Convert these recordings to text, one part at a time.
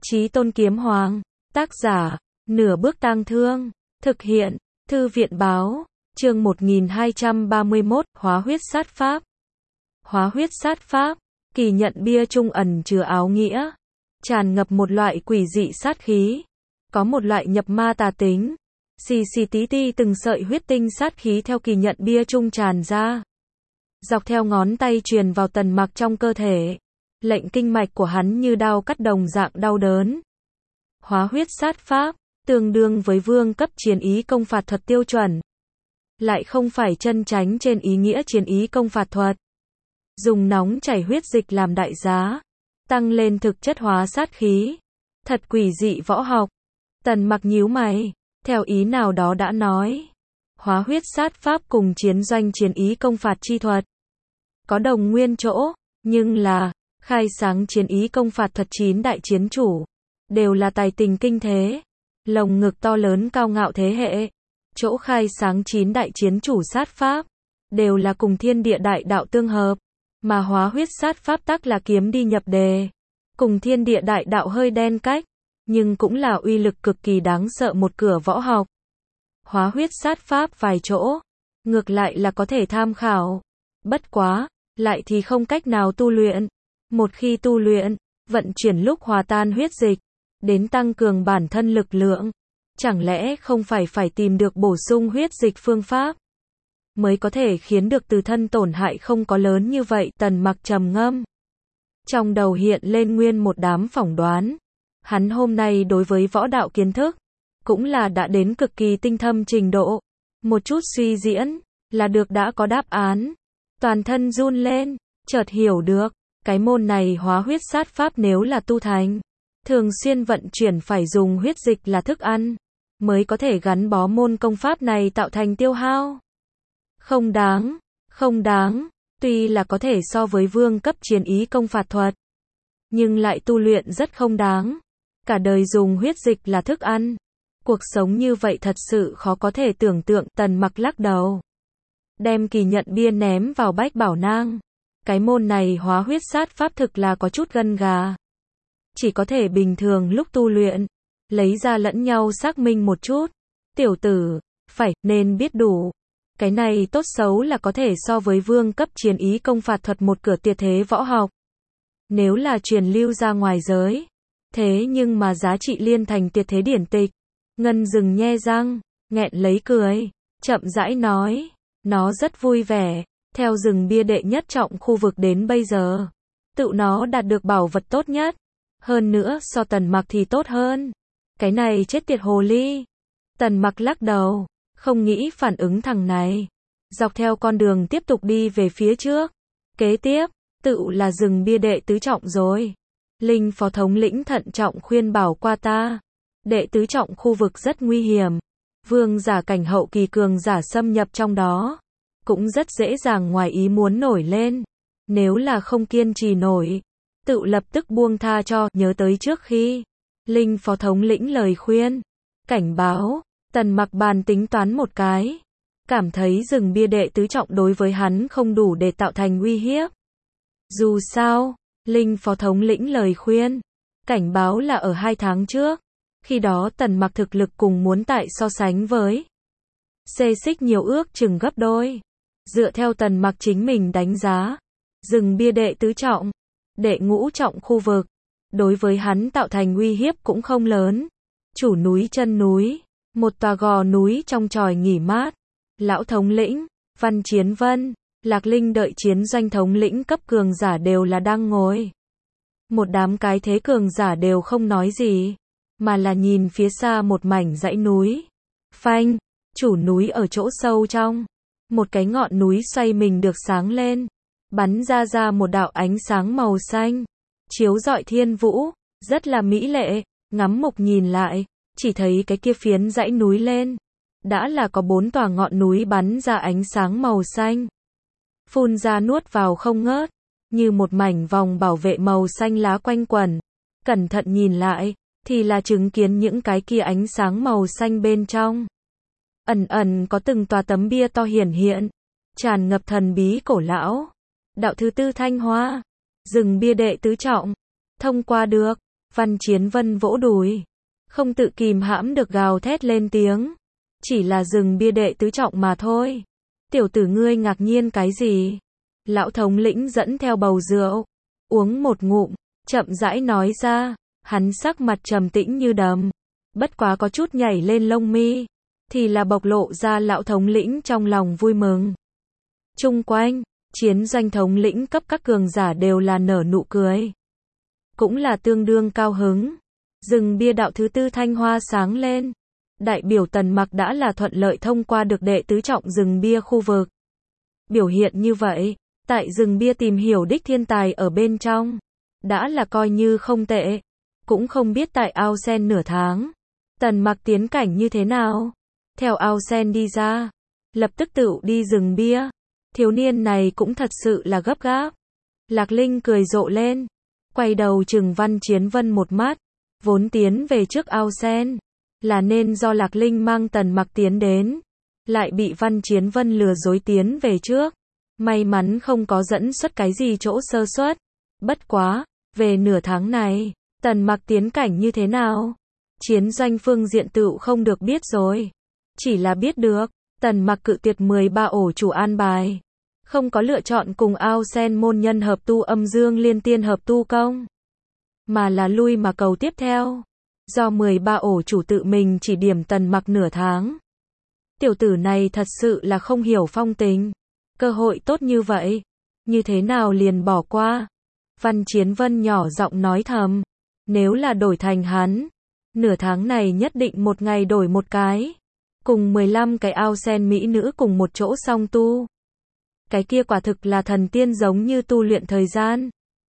Chí Tôn Kiếm Hoàng, tác giả, Nửa Bước Tang Thương, thực hiện, Thư viện Báo, chương 1231, Hóa huyết sát pháp. Hóa huyết sát pháp, kỳ nhận bia trung ẩn chứa áo nghĩa, tràn ngập một loại quỷ dị sát khí, có một loại nhập ma tà tính, xì xì tí ti từng sợi huyết tinh sát khí theo kỳ nhận bia trung tràn ra, dọc theo ngón tay truyền vào Tần Mặc trong cơ thể, lệnh kinh mạch của hắn như đao cắt đồng dạng đau đớn. Hóa huyết sát pháp, tương đương với vương cấp chiến ý công phạt thuật tiêu chuẩn, lại không phải chân chánh trên ý nghĩa chiến ý công phạt thuật. Dùng nóng chảy huyết dịch làm đại giá, tăng lên thực chất hóa sát khí. Thật quỷ dị võ học. Tần Mặc nhíu mày, theo ý nào đó đã nói, hóa huyết sát pháp cùng chiến doanh chiến ý công phạt chi thuật có đồng nguyên chỗ, nhưng là khai sáng chiến ý công phạt thuật 9 đại chiến chủ đều là tài tình kinh thế, lồng ngực to lớn cao ngạo thế hệ. Chỗ khai sáng 9 đại chiến chủ sát pháp đều là cùng thiên địa đại đạo tương hợp, mà hóa huyết sát pháp tắc là kiếm đi nhập đề, cùng thiên địa đại đạo hơi đen cách, nhưng cũng là uy lực cực kỳ đáng sợ một cửa võ học. Hóa huyết sát pháp vài chỗ, ngược lại là có thể tham khảo, bất quá, lại thì không cách nào tu luyện. Một khi tu luyện, vận chuyển lúc hòa tan huyết dịch, đến tăng cường bản thân lực lượng, chẳng lẽ không phải tìm được bổ sung huyết dịch phương pháp, mới có thể khiến được từ thân tổn hại không có lớn như vậy. Tần Mặc trầm ngâm, trong đầu hiện lên nguyên một đám phỏng đoán. Hắn hôm nay đối với võ đạo kiến thức, cũng là đã đến cực kỳ tinh thâm trình độ. Một chút suy diễn, là được đã có đáp án. Toàn thân run lên, chợt hiểu được, cái môn này hóa huyết sát pháp nếu là tu thành, thường xuyên vận chuyển phải dùng huyết dịch là thức ăn, mới có thể gắn bó môn công pháp này tạo thành tiêu hao. Không đáng, tuy là có thể so với vương cấp chiến ý công phạt thuật, nhưng lại tu luyện rất không đáng. Cả đời dùng huyết dịch là thức ăn, cuộc sống như vậy thật sự khó có thể tưởng tượng. Tần Mặc lắc đầu, đem kỳ nhận bia ném vào bách bảo nang. Cái môn này hóa huyết sát pháp thực là có chút gân gà, chỉ có thể bình thường lúc tu luyện, lấy ra lẫn nhau xác minh một chút. Tiểu tử, nên biết đủ. Cái này tốt xấu là có thể so với vương cấp chiến ý công phạt thuật một cửa tuyệt thế võ học. Nếu là truyền lưu ra ngoài giới, thế nhưng mà giá trị liên thành tuyệt thế điển tịch. Ngân Dừng nhe răng, nghẹn lấy cười, chậm rãi nói, nó rất vui vẻ, theo rừng bia đệ nhất trọng khu vực đến bây giờ, tự nó đạt được bảo vật tốt nhất, hơn nữa so Tần Mặc thì tốt hơn. Cái này chết tiệt hồ ly. Tần Mặc lắc đầu, không nghĩ phản ứng thằng này, dọc theo con đường tiếp tục đi về phía trước. Kế tiếp, tự là rừng bia đệ tứ trọng rồi. Linh phó thống lĩnh thận trọng khuyên bảo qua ta, đệ tứ trọng khu vực rất nguy hiểm, vương giả cảnh hậu kỳ cường giả xâm nhập trong đó, cũng rất dễ dàng ngoài ý muốn nổi lên. Nếu là không kiên trì nổi, tự lập tức buông tha cho. Nhớ tới trước khi Linh phó thống lĩnh lời khuyên, cảnh báo, Tần Mặc bàn tính toán một cái, cảm thấy rừng bia đệ tứ trọng đối với hắn không đủ để tạo thành uy hiếp. Dù sao, Linh phó thống lĩnh lời khuyên, cảnh báo là ở 2 tháng trước, khi đó Tần Mặc thực lực cùng muốn tại so sánh với xê xích nhiều ước chừng gấp đôi. Dựa theo Tần Mặc chính mình đánh giá, rừng bia đệ tứ trọng, đệ ngũ trọng khu vực, đối với hắn tạo thành uy hiếp cũng không lớn. Chủ núi chân núi, một tòa gò núi trong tròi nghỉ mát, lão thống lĩnh, Văn Chiến Vân, Lạc Linh đợi chiến doanh thống lĩnh cấp cường giả đều là đang ngồi. Một đám cái thế cường giả đều không nói gì, mà là nhìn phía xa một mảnh dãy núi. Phanh, chủ núi ở chỗ sâu trong, một cái ngọn núi xoay mình được sáng lên, bắn ra một đạo ánh sáng màu xanh, chiếu rọi thiên vũ, rất là mỹ lệ. Ngắm mục nhìn lại, chỉ thấy cái kia phiến dãy núi lên, đã là có 4 tòa ngọn núi bắn ra ánh sáng màu xanh, phun ra nuốt vào không ngớt, như một mảnh vòng bảo vệ màu xanh lá quanh quẩn. Cẩn thận nhìn lại, thì là chứng kiến những cái kia ánh sáng màu xanh bên trong, ẩn có từng tòa tấm bia to hiển hiện, tràn ngập thần bí cổ lão. Đạo thứ tư Thanh Hoa, rừng bia đệ tứ trọng, thông qua được. Văn Chiến Vân vỗ đùi, không tự kìm hãm được gào thét lên tiếng. Chỉ là rừng bia đệ tứ trọng mà thôi. Tiểu tử ngươi ngạc nhiên cái gì? Lão thống lĩnh dẫn theo bầu rượu, uống một ngụm, chậm rãi nói ra, hắn sắc mặt trầm tĩnh như đầm, bất quá có chút nhảy lên lông mi, thì là bộc lộ ra lão thống lĩnh trong lòng vui mừng. Chung quanh, chiến doanh thống lĩnh cấp các cường giả đều là nở nụ cười, cũng là tương đương cao hứng. Rừng bia đạo thứ tư thanh hoa sáng lên, đại biểu Tần Mặc đã là thuận lợi thông qua được đệ tứ trọng rừng bia khu vực. Biểu hiện như vậy, tại rừng bia tìm hiểu đích thiên tài ở bên trong, đã là coi như không tệ. Cũng không biết tại ao sen nửa tháng, Tần Mặc tiến cảnh như thế nào. Theo ao sen đi ra, lập tức tựu đi rừng bia. Thiếu niên này cũng thật sự là gấp gáp. Lạc Linh cười rộ lên, quay đầu chừng Văn Chiến Vân một mắt, vốn tiến về trước ao sen, là nên do Lạc Linh mang Tần Mặc tiến đến, lại bị Văn Chiến Vân lừa dối tiến về trước. May mắn không có dẫn xuất cái gì chỗ sơ suất. Bất quá, về nửa tháng này, Tần Mặc tiến cảnh như thế nào? Chiến doanh phương diện tựu không được biết rồi. Chỉ là biết được, Tần Mặc cự tuyệt 13 ổ chủ an bài. Không có lựa chọn cùng ao sen môn nhân hợp tu âm dương liên tiên hợp tu công, mà là lui mà cầu tiếp theo. Do 13 ổ chủ tự mình chỉ điểm Tần Mặc nửa tháng. Tiểu tử này thật sự là không hiểu phong tình. Cơ hội tốt như vậy, như thế nào liền bỏ qua? Văn Chiến Vân nhỏ giọng nói thầm, nếu là đổi thành hắn, nửa tháng này nhất định một ngày đổi một cái. Cùng 15 cái ao sen mỹ nữ cùng một chỗ song tu. Cái kia quả thực là thần tiên giống như tu luyện thời gian.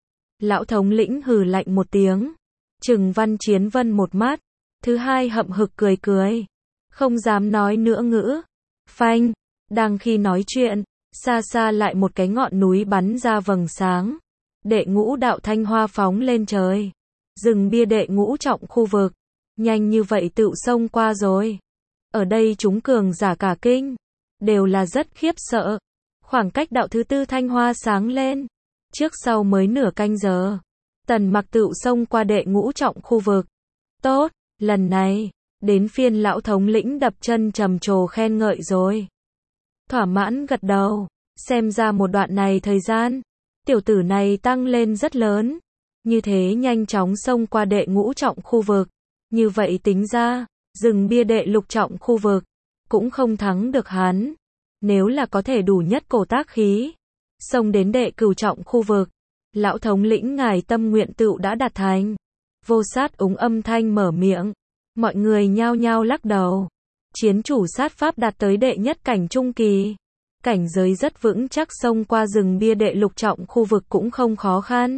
Lão thống lĩnh hừ lạnh một tiếng, chừng Văn Chiến Vân một mắt, thứ hai hậm hực cười cười, không dám nói nữa ngữ. Phanh, đang khi nói chuyện, xa xa lại một cái ngọn núi bắn ra vầng sáng. Đệ ngũ đạo thanh hoa phóng lên trời. Rừng bia đệ ngũ trọng khu vực, nhanh như vậy tựu xông qua rồi. Ở đây chúng cường giả cả kinh, đều là rất khiếp sợ. Khoảng cách đạo thứ tư thanh hoa sáng lên, trước sau mới nửa canh giờ, Tần Mặc tựu xông qua đệ ngũ trọng khu vực. Tốt, lần này, đến phiên lão thống lĩnh đập chân trầm trồ khen ngợi rồi. Thỏa mãn gật đầu, xem ra một đoạn này thời gian, tiểu tử này tăng lên rất lớn. Như thế nhanh chóng xông qua đệ ngũ trọng khu vực. Như vậy tính ra, rừng bia đệ lục trọng khu vực, cũng không thắng được hắn. Nếu là có thể đủ nhất cổ tác khí, xông đến đệ cửu trọng khu vực, lão thống lĩnh ngài tâm nguyện tựu đã đạt thành. Vô Sát úng âm thanh mở miệng, mọi người nhao nhao lắc đầu. Chiến chủ sát pháp đạt tới đệ nhất cảnh trung kỳ, cảnh giới rất vững chắc, xông qua rừng bia đệ lục trọng khu vực cũng không khó khăn.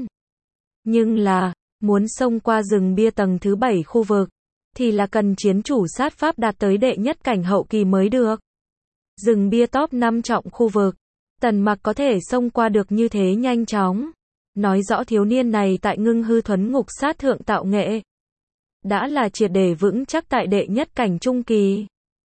Nhưng là, muốn xông qua rừng bia tầng thứ 7 khu vực, thì là cần chiến chủ sát pháp đạt tới đệ nhất cảnh hậu kỳ mới được. Rừng bia top 5 trọng khu vực, Tần Mặc có thể xông qua được như thế nhanh chóng, nói rõ thiếu niên này tại ngưng hư thuấn ngục sát thượng tạo nghệ, đã là triệt để vững chắc tại đệ nhất cảnh trung kỳ.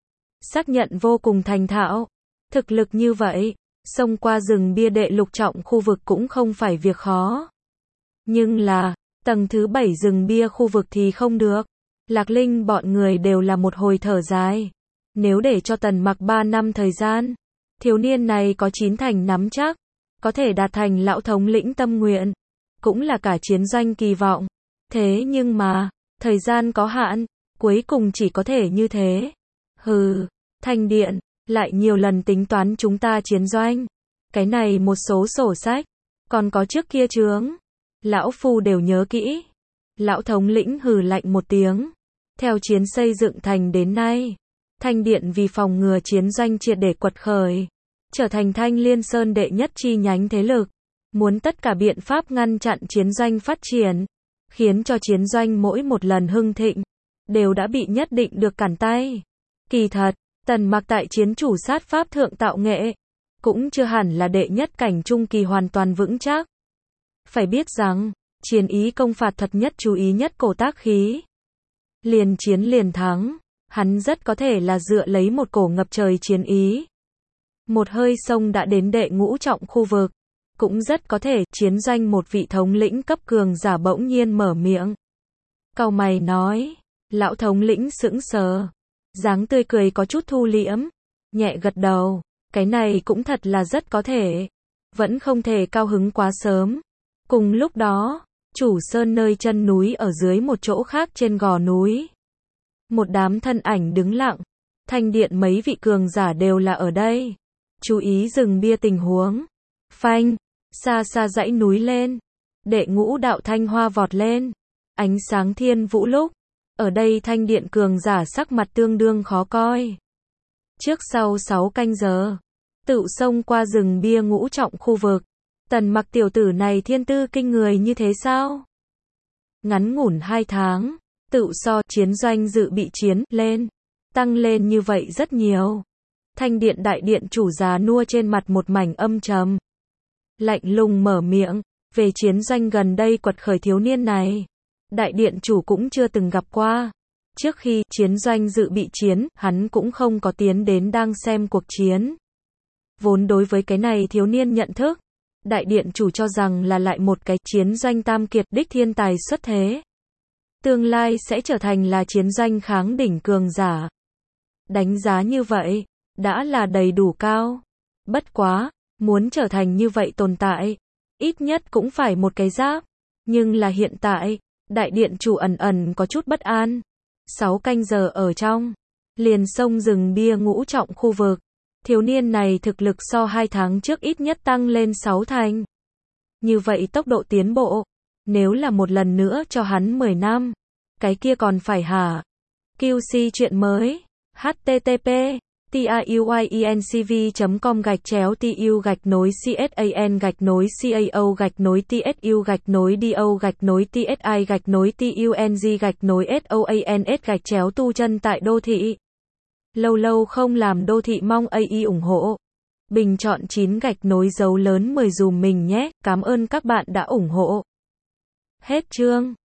Xác nhận vô cùng thành thạo, thực lực như vậy, xông qua rừng bia đệ lục trọng khu vực cũng không phải việc khó. Nhưng là, tầng thứ 7 rừng bia khu vực thì không được. Lạc Linh bọn người đều là một hồi thở dài. Nếu để cho Tần Mặc 3 năm thời gian, thiếu niên này có 9 thành nắm chắc, có thể đạt thành lão thống lĩnh tâm nguyện, cũng là cả chiến doanh kỳ vọng. Thế nhưng mà, thời gian có hạn, cuối cùng chỉ có thể như thế. Hừ, Thanh Điện, lại nhiều lần tính toán chúng ta chiến doanh. Cái này một số sổ sách, còn có trước kia chướng. Lão phu đều nhớ kỹ. Lão thống lĩnh hừ lạnh một tiếng. Theo chiến xây dựng thành đến nay, Thanh Điện vì phòng ngừa chiến doanh triệt để quật khởi, trở thành Thanh Liên Sơn đệ nhất chi nhánh thế lực, muốn tất cả biện pháp ngăn chặn chiến doanh phát triển, khiến cho chiến doanh mỗi một lần hưng thịnh, đều đã bị nhất định được cản tay. Kỳ thật, Tần Mặc tại chiến chủ sát pháp thượng tạo nghệ, cũng chưa hẳn là đệ nhất cảnh trung kỳ hoàn toàn vững chắc. Phải biết rằng, chiến ý công phạt thuật nhất chú ý nhất cổ tác khí. Liền chiến liền thắng, hắn rất có thể là dựa lấy một cổ ngập trời chiến ý. Một hơi xông đã đến đệ ngũ trọng khu vực, cũng rất có thể chiến doanh một vị thống lĩnh cấp cường giả bỗng nhiên mở miệng. Cau mày nói. Lão thống lĩnh sững sờ. Dáng tươi cười có chút thu liễm. Nhẹ gật đầu. Cái này cũng thật là rất có thể. Vẫn không thể cao hứng quá sớm. Cùng lúc đó, chủ sơn nơi chân núi ở dưới một chỗ khác trên gò núi. Một đám thân ảnh đứng lặng. Thanh điện mấy vị cường giả đều là ở đây. Chú ý rừng bia tình huống. Phanh, xa xa dãy núi lên. Đệ ngũ đạo thanh hoa vọt lên. Ánh sáng thiên vũ lúc. Ở đây thanh điện cường giả sắc mặt tương đương khó coi. Trước sau 6 canh giờ. Tự xông qua rừng bia ngũ trọng khu vực. Tần Mặc tiểu tử này thiên tư kinh người như thế sao? Ngắn ngủn 2 tháng. Tự so chiến doanh dự bị chiến lên. Tăng lên như vậy rất nhiều. Thanh điện đại điện chủ già nua trên mặt một mảnh âm trầm. Lạnh lùng mở miệng. Về chiến doanh gần đây quật khởi thiếu niên này. Đại điện chủ cũng chưa từng gặp qua. Trước khi chiến doanh dự bị chiến, hắn cũng không có tiến đến đang xem cuộc chiến. Vốn đối với cái này thiếu niên nhận thức. Đại điện chủ cho rằng là lại một cái chiến doanh tam kiệt đích thiên tài xuất thế. Tương lai sẽ trở thành là chiến doanh kháng đỉnh cường giả. Đánh giá như vậy, đã là đầy đủ cao. Bất quá, muốn trở thành như vậy tồn tại, ít nhất cũng phải một cái giáp. Nhưng là hiện tại, đại điện chủ ẩn ẩn có chút bất an. 6 canh giờ ở trong, liền xông rừng bia ngũ trọng khu vực. Thiếu niên này thực lực so 2 tháng trước ít nhất tăng lên 6 thành. Như vậy tốc độ tiến bộ, nếu là một lần nữa cho hắn 10 năm, cái kia còn phải hả? QC chuyện mới. http tu chân tại đô thị. Lâu lâu không làm đô thị mong AI ủng hộ. Bình chọn 9 dấu lớn 10 dùm mình nhé. Cảm ơn các bạn đã ủng hộ. Hết chương.